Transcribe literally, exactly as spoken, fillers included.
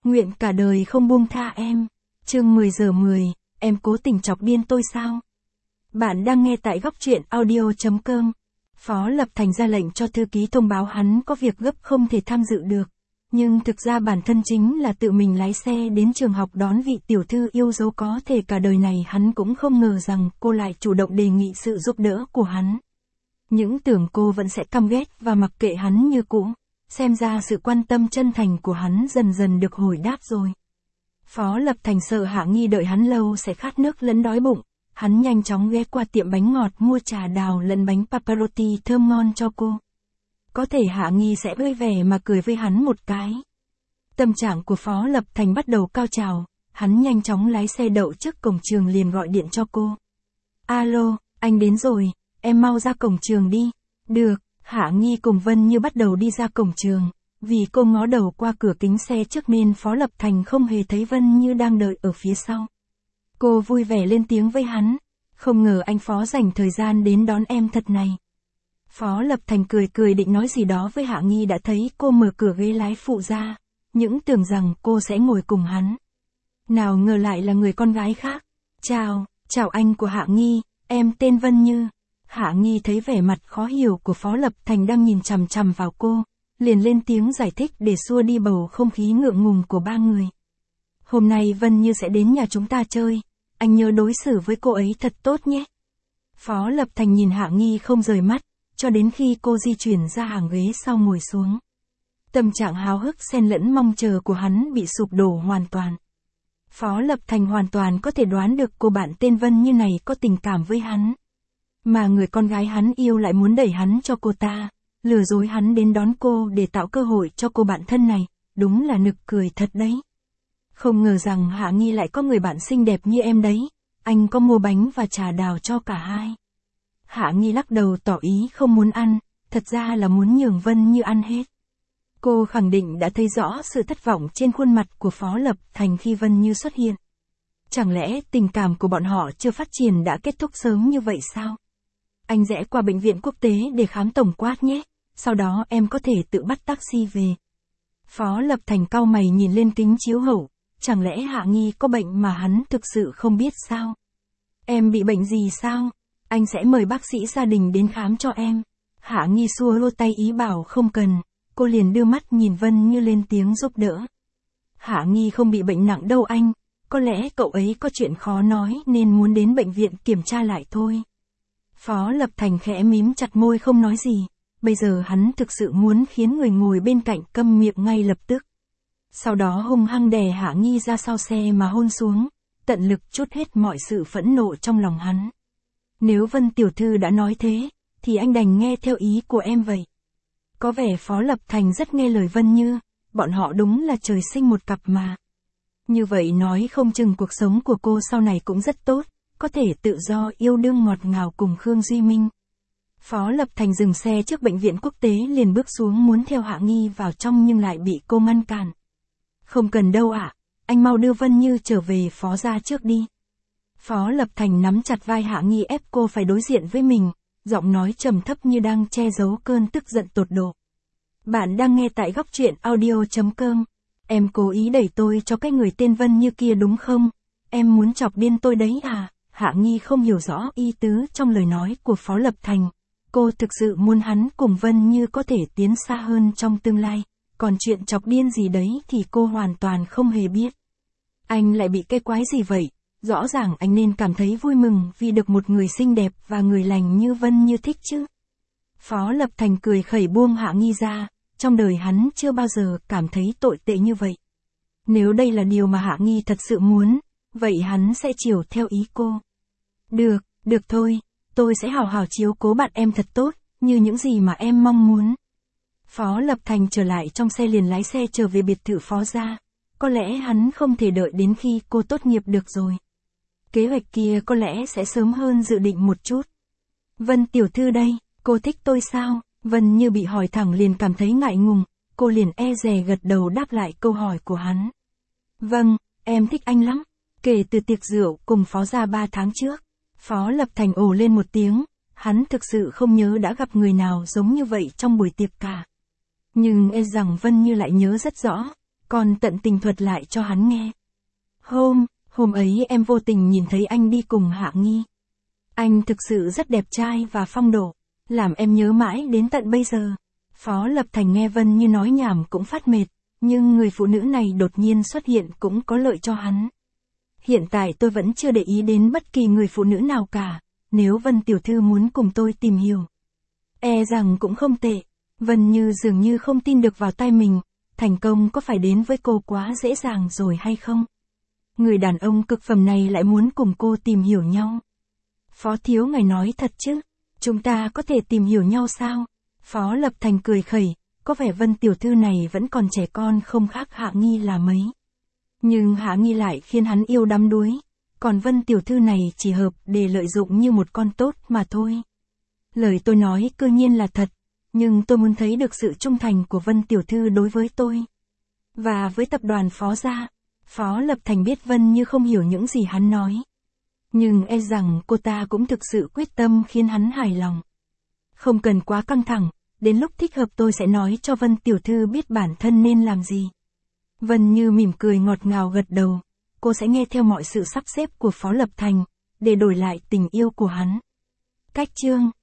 Nguyện cả đời không buông tha em. Chương mười giờ mười, em cố tình chọc điên tôi sao? Bạn đang nghe tại góc truyện audio chấm com. Phó Lập Thành ra lệnh cho thư ký thông báo hắn có việc gấp không thể tham dự được. Nhưng thực ra bản thân chính là tự mình lái xe đến trường học đón vị tiểu thư yêu dấu có thể cả đời này hắn cũng không ngờ rằng cô lại chủ động đề nghị sự giúp đỡ của hắn. Những tưởng cô vẫn sẽ căm ghét và mặc kệ hắn như cũ. Xem ra sự quan tâm chân thành của hắn dần dần được hồi đáp rồi. Phó Lập Thành sợ Hạ Nghi đợi hắn lâu sẽ khát nước lẫn đói bụng. Hắn nhanh chóng ghé qua tiệm bánh ngọt mua trà đào lẫn bánh paparotti thơm ngon cho cô. Có thể Hạ Nghi sẽ vui vẻ mà cười với hắn một cái. Tâm trạng của Phó Lập Thành bắt đầu cao trào, hắn nhanh chóng lái xe đậu trước cổng trường liền gọi điện cho cô. Alo, anh đến rồi, em mau ra cổng trường đi. Được, Hạ Nghi cùng Vân Như bắt đầu đi ra cổng trường. Vì cô ngó đầu qua cửa kính xe trước nên Phó Lập Thành không hề thấy Vân Như đang đợi ở phía sau. Cô vui vẻ lên tiếng với hắn. Không ngờ anh Phó dành thời gian đến đón em thật này. Phó Lập Thành cười cười định nói gì đó với Hạ Nghi đã thấy cô mở cửa ghế lái phụ ra. Những tưởng rằng cô sẽ ngồi cùng hắn. Nào ngờ lại là người con gái khác. Chào, chào anh của Hạ Nghi, em tên Vân Như. Hạ Nghi thấy vẻ mặt khó hiểu của Phó Lập Thành đang nhìn chằm chằm vào cô. Liền lên tiếng giải thích để xua đi bầu không khí ngượng ngùng của ba người. Hôm nay Vân Như sẽ đến nhà chúng ta chơi. Anh nhớ đối xử với cô ấy thật tốt nhé. Phó Lập Thành nhìn Hạ Nghi không rời mắt, cho đến khi cô di chuyển ra hàng ghế sau ngồi xuống. Tâm trạng háo hức xen lẫn mong chờ của hắn bị sụp đổ hoàn toàn. Phó Lập Thành hoàn toàn có thể đoán được cô bạn tên Vân Như này có tình cảm với hắn. Mà người con gái hắn yêu lại muốn đẩy hắn cho cô ta, lừa dối hắn đến đón cô để tạo cơ hội cho cô bạn thân này, đúng là nực cười thật đấy. Không ngờ rằng Hạ Nghi lại có người bạn xinh đẹp như em đấy, anh có mua bánh và trà đào cho cả hai. Hạ Nghi lắc đầu tỏ ý không muốn ăn, thật ra là muốn nhường Vân Như ăn hết. Cô khẳng định đã thấy rõ sự thất vọng trên khuôn mặt của Phó Lập Thành khi Vân Như xuất hiện. Chẳng lẽ tình cảm của bọn họ chưa phát triển đã kết thúc sớm như vậy sao? Anh rẽ qua bệnh viện quốc tế để khám tổng quát nhé, sau đó em có thể tự bắt taxi về. Phó Lập Thành cau mày nhìn lên kính chiếu hậu, chẳng lẽ Hạ Nghi có bệnh mà hắn thực sự không biết sao? Em bị bệnh gì sao? Anh sẽ mời bác sĩ gia đình đến khám cho em. Hạ Nghi xua lô tay ý bảo không cần, cô liền đưa mắt nhìn Vân Như lên tiếng giúp đỡ. Hạ Nghi không bị bệnh nặng đâu anh, có lẽ cậu ấy có chuyện khó nói nên muốn đến bệnh viện kiểm tra lại thôi. Phó Lập Thành khẽ mím chặt môi không nói gì, bây giờ hắn thực sự muốn khiến người ngồi bên cạnh câm miệng ngay lập tức. Sau đó hung hăng đè Hạ Nghi ra sau xe mà hôn xuống, tận lực trút hết mọi sự phẫn nộ trong lòng hắn. Nếu Vân tiểu thư đã nói thế, thì anh đành nghe theo ý của em vậy. Có vẻ Phó Lập Thành rất nghe lời Vân Như, bọn họ đúng là trời sinh một cặp mà. Như vậy nói không chừng cuộc sống của cô sau này cũng rất tốt, có thể tự do yêu đương ngọt ngào cùng Khương Duy Minh. Phó Lập Thành dừng xe trước bệnh viện quốc tế liền bước xuống muốn theo Hạ Nghi vào trong nhưng lại bị cô ngăn cản. Không cần đâu ạ, anh mau đưa Vân Như trở về Phó gia trước đi. Phó Lập Thành nắm chặt vai Hạ Nghi ép cô phải đối diện với mình, giọng nói trầm thấp như đang che giấu cơn tức giận tột độ. Bạn đang nghe tại góc truyện audio chấm com. Em cố ý đẩy tôi cho cái người tên Vân Như kia đúng không? Em muốn chọc điên tôi đấy à? Hạ Nghi không hiểu rõ ý tứ trong lời nói của Phó Lập Thành. Cô thực sự muốn hắn cùng Vân Như có thể tiến xa hơn trong tương lai. Còn chuyện chọc điên gì đấy thì cô hoàn toàn không hề biết. Anh lại bị cái quái gì vậy? Rõ ràng anh nên cảm thấy vui mừng vì được một người xinh đẹp và người lành như Vân Như thích chứ. Phó Lập Thành cười khẩy buông Hạ Nghi ra, trong đời hắn chưa bao giờ cảm thấy tồi tệ như vậy. Nếu đây là điều mà Hạ Nghi thật sự muốn, vậy hắn sẽ chiều theo ý cô. Được, được thôi, tôi sẽ hào hào chiếu cố bạn em thật tốt, như những gì mà em mong muốn. Phó Lập Thành trở lại trong xe liền lái xe trở về biệt thự Phó gia. Có lẽ hắn không thể đợi đến khi cô tốt nghiệp được rồi. Kế hoạch kia có lẽ sẽ sớm hơn dự định một chút. Vân tiểu thư đây, cô thích tôi sao? Vân Như bị hỏi thẳng liền cảm thấy ngại ngùng, cô liền e dè gật đầu đáp lại câu hỏi của hắn. Vâng, em thích anh lắm. Kể từ tiệc rượu cùng Phó gia ba tháng trước, Phó Lập Thành ồ lên một tiếng, hắn thực sự không nhớ đã gặp người nào giống như vậy trong buổi tiệc cả. Nhưng e rằng Vân Như lại nhớ rất rõ. còn tận tình thuật lại cho hắn nghe. Hôm, hôm ấy em vô tình nhìn thấy anh đi cùng Hạ Nghi. Anh thực sự rất đẹp trai và phong độ, làm em nhớ mãi đến tận bây giờ. Phó Lập Thành nghe Vân Như nói nhảm cũng phát mệt, nhưng người phụ nữ này đột nhiên xuất hiện cũng có lợi cho hắn. Hiện tại tôi vẫn chưa để ý đến bất kỳ người phụ nữ nào cả, nếu Vân tiểu thư muốn cùng tôi tìm hiểu. E rằng cũng không tệ. Vân Như dường như không tin được vào tai mình, thành công có phải đến với cô quá dễ dàng rồi hay không? Người đàn ông cực phẩm này lại muốn cùng cô tìm hiểu nhau. Phó thiếu ngài nói thật chứ, chúng ta có thể tìm hiểu nhau sao? Phó Lập Thành cười khẩy, có vẻ Vân tiểu thư này vẫn còn trẻ con không khác Hạ Nghi là mấy. Nhưng Hạ Nghi lại khiến hắn yêu đắm đuối, còn Vân tiểu thư này chỉ hợp để lợi dụng như một con tốt mà thôi. Lời tôi nói cơ nhiên là thật, nhưng tôi muốn thấy được sự trung thành của Vân tiểu thư đối với tôi. Và với tập đoàn Phó gia. Phó Lập Thành biết Vân Như không hiểu những gì hắn nói. Nhưng e rằng cô ta cũng thực sự quyết tâm khiến hắn hài lòng. Không cần quá căng thẳng, đến lúc thích hợp tôi sẽ nói cho Vân tiểu thư biết bản thân nên làm gì. Vân Như mỉm cười ngọt ngào gật đầu, cô sẽ nghe theo mọi sự sắp xếp của Phó Lập Thành, để đổi lại tình yêu của hắn. Cách chương